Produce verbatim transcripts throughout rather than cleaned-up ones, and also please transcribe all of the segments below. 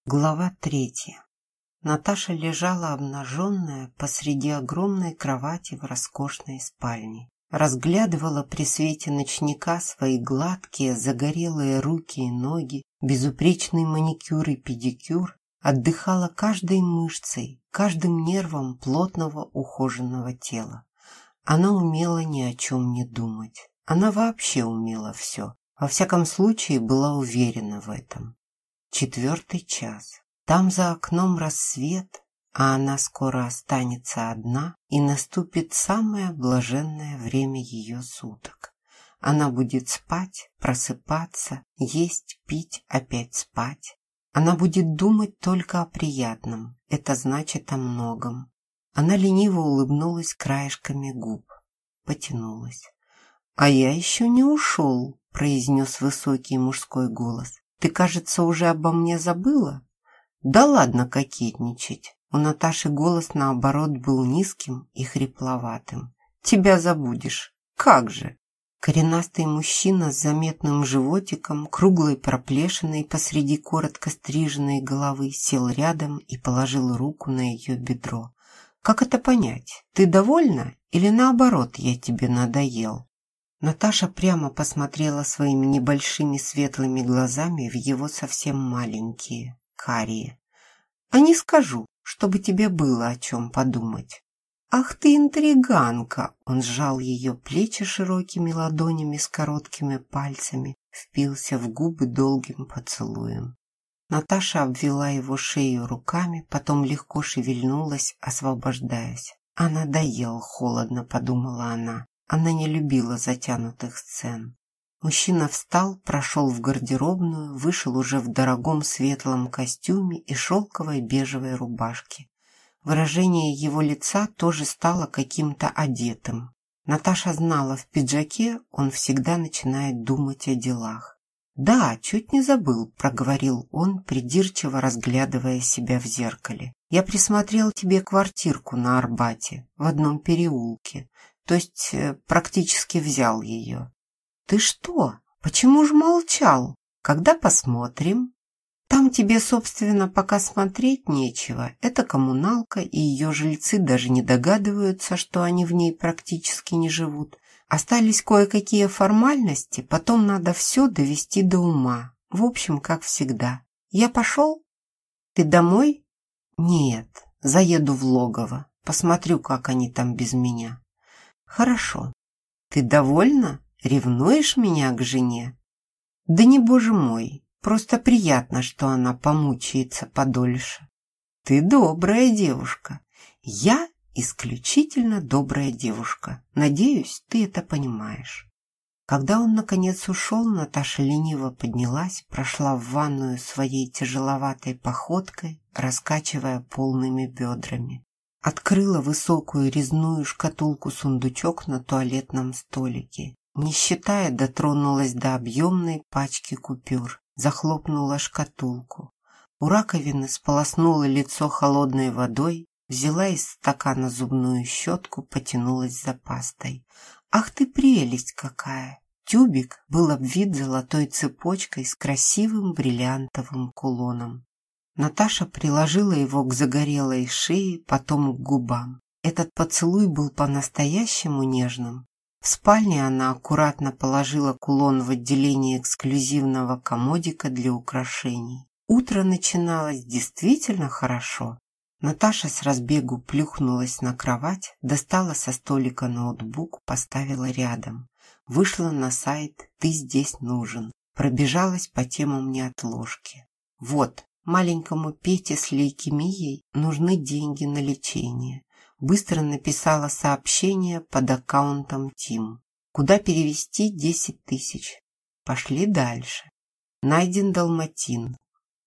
Глава третья. Наташа лежала обнаженная посреди огромной кровати в роскошной спальне. Разглядывала при свете ночника свои гладкие, загорелые руки и ноги, безупречный маникюр и педикюр, отдыхала каждой мышцей, каждым нервом плотного ухоженного тела. Она умела ни о чем не думать. Она вообще умела все. Во всяком случае, была уверена в этом. Четвертый час. Там за окном рассвет, а она скоро останется одна, и наступит самое блаженное время ее суток. Она будет спать, просыпаться, есть, пить, опять спать. Она будет думать только о приятном, это значит о многом. Она лениво улыбнулась краешками губ, потянулась. «А я еще не ушел», — произнес высокий мужской голос. «Ты, кажется, уже обо мне забыла?» «Да ладно кокетничать!» У Наташи голос, наоборот, был низким и хрипловатым. «Тебя забудешь! Как же!» Коренастый мужчина с заметным животиком, круглой проплешиной посреди коротко стриженной головы, сел рядом и положил руку на ее бедро. «Как это понять? Ты довольна? Или наоборот, я тебе надоел?» Наташа прямо посмотрела своими небольшими светлыми глазами в его совсем маленькие, карие. «А не скажу, чтобы тебе было о чем подумать». «Ах ты интриганка!» Он сжал ее плечи широкими ладонями с короткими пальцами, впился в губы долгим поцелуем. Наташа обвела его шею руками, потом легко шевельнулась, освобождаясь. «А надоел холодно», — подумала она. Она не любила затянутых сцен. Мужчина встал, прошел в гардеробную, вышел уже в дорогом светлом костюме и шелковой бежевой рубашке. Выражение его лица тоже стало каким-то одетым. Наташа знала, в пиджаке он всегда начинает думать о делах. «Да, чуть не забыл», — проговорил он, придирчиво разглядывая себя в зеркале. «Я присмотрел тебе квартирку на Арбате, в одном переулке. То есть практически взял ее». «Ты что? Почему же молчал? Когда посмотрим?» «Там тебе, собственно, пока смотреть нечего. Это коммуналка, и ее жильцы даже не догадываются, что они в ней практически не живут. Остались кое-какие формальности, потом надо все довести до ума. В общем, как всегда. Я пошел? Ты домой?» «Нет, заеду в логово. Посмотрю, как они там без меня». «Хорошо. Ты довольна? Ревнуешь меня к жене?» «Да не, боже мой, просто приятно, что она помучается подольше». «Ты добрая девушка». «Я исключительно добрая девушка. Надеюсь, ты это понимаешь». Когда он, наконец, ушел, Наташа лениво поднялась, прошла в ванную своей тяжеловатой походкой, раскачивая полными бедрами. Открыла высокую резную шкатулку-сундучок на туалетном столике. Не считая, дотронулась до объемной пачки купюр. Захлопнула шкатулку. У раковины сполоснула лицо холодной водой, взяла из стакана зубную щетку, потянулась за пастой. «Ах ты прелесть какая!» Тюбик был обвит золотой цепочкой с красивым бриллиантовым кулоном. Наташа приложила его к загорелой шее, потом к губам. Этот поцелуй был по-настоящему нежным. В спальне она аккуратно положила кулон в отделение эксклюзивного комодика для украшений. Утро начиналось действительно хорошо. Наташа с разбегу плюхнулась на кровать, достала со столика ноутбук, поставила рядом. Вышла на сайт «Ты здесь нужен». Пробежалась по темам неотложки. Вот. Маленькому Пете с лейкемией нужны деньги на лечение. Быстро написала сообщение под аккаунтом Тим. Куда перевести десять тысяч? Пошли дальше. Найден далматин.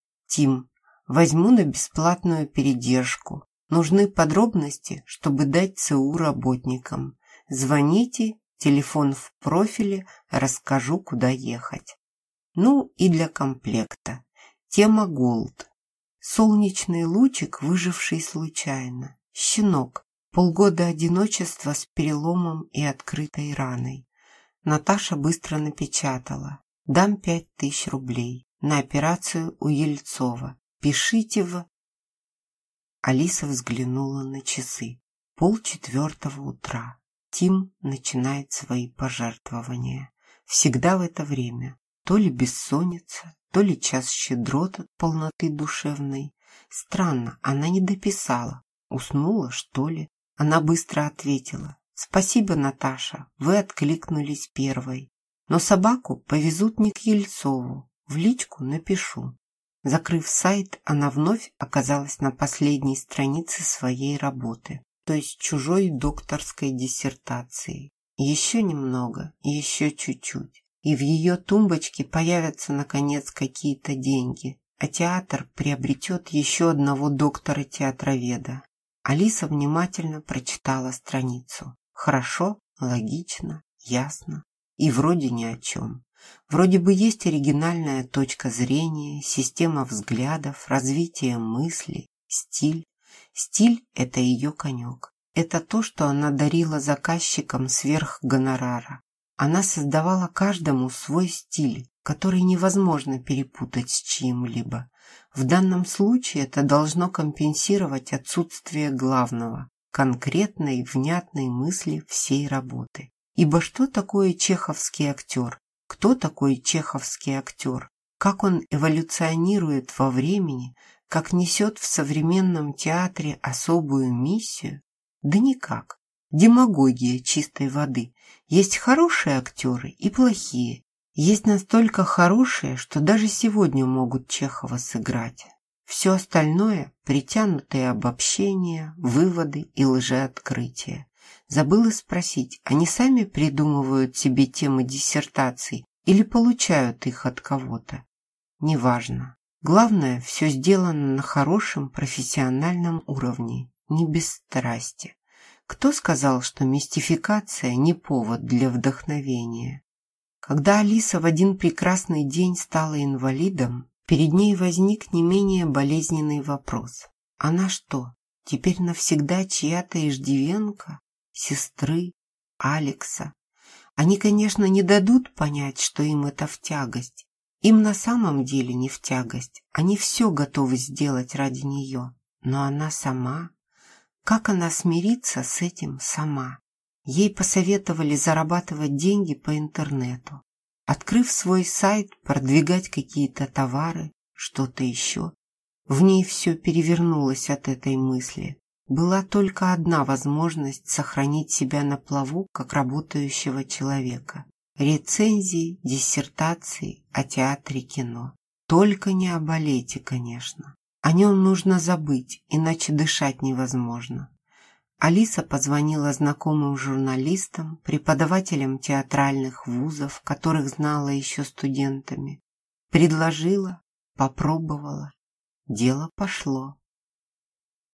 Тим, возьму на бесплатную передержку. Нужны подробности, чтобы дать ЦУ работникам. Звоните, телефон в профиле, расскажу, куда ехать. Ну и для комплекта. Тема Голд. Солнечный лучик, выживший случайно. Щенок. Полгода одиночества с переломом и открытой раной. Наташа быстро напечатала. Дам пять тысяч рублей на операцию у Ельцова. пишите в...» Алиса взглянула на часы. Полчетвертого утра. Тим начинает свои пожертвования. Всегда в это время. То ли бессонница, то ли час щедрот от полноты душевной. Странно, она не дописала. Уснула, что ли? Она быстро ответила: «Спасибо, Наташа, вы откликнулись первой. Но собаку повезут не к Ельцову. В личку напишу». Закрыв сайт, она вновь оказалась на последней странице своей работы, то есть чужой докторской диссертации. Еще немного, еще чуть-чуть, и в ее тумбочке появятся, наконец, какие-то деньги, а театр приобретет еще одного доктора-театроведа. Алиса внимательно прочитала страницу. Хорошо, логично, ясно и вроде ни о чем. Вроде бы есть оригинальная точка зрения, система взглядов, развитие мысли, стиль. Стиль – это ее конек. Это то, что она дарила заказчикам сверх гонорара. Она создавала каждому свой стиль, который невозможно перепутать с чьим-либо. В данном случае это должно компенсировать отсутствие главного, конкретной, внятной мысли всей работы. Ибо что такое чеховский актер? Кто такой чеховский актер? Как он эволюционирует во времени, как несет в современном театре особую миссию? Да никак. Демагогия чистой воды. Есть хорошие актеры и плохие. Есть настолько хорошие, что даже сегодня могут Чехова сыграть. Все остальное – притянутые обобщения, выводы и лжеоткрытия. Забыла спросить, они сами придумывают себе темы диссертаций или получают их от кого-то? Неважно. Главное, все сделано на хорошем профессиональном уровне, не без страсти. Кто сказал, что мистификация не повод для вдохновения? Когда Алиса в один прекрасный день стала инвалидом, перед ней возник не менее болезненный вопрос. Она что, теперь навсегда чья-то иждивенка? Сестры? Алекса? Они, конечно, не дадут понять, что им это в тягость. Им на самом деле не в тягость. Они все готовы сделать ради нее. Но она сама... Как она смирится с этим сама? Ей посоветовали зарабатывать деньги по интернету. Открыв свой сайт, продвигать какие-то товары, что-то еще. В ней все перевернулось от этой мысли. Была только одна возможность сохранить себя на плаву как работающего человека. Рецензии, диссертации о театре, кино. Только не о балете, конечно. О нем нужно забыть, иначе дышать невозможно. Алиса позвонила знакомым журналистам, преподавателям театральных вузов, которых знала еще студентами. Предложила, попробовала. Дело пошло.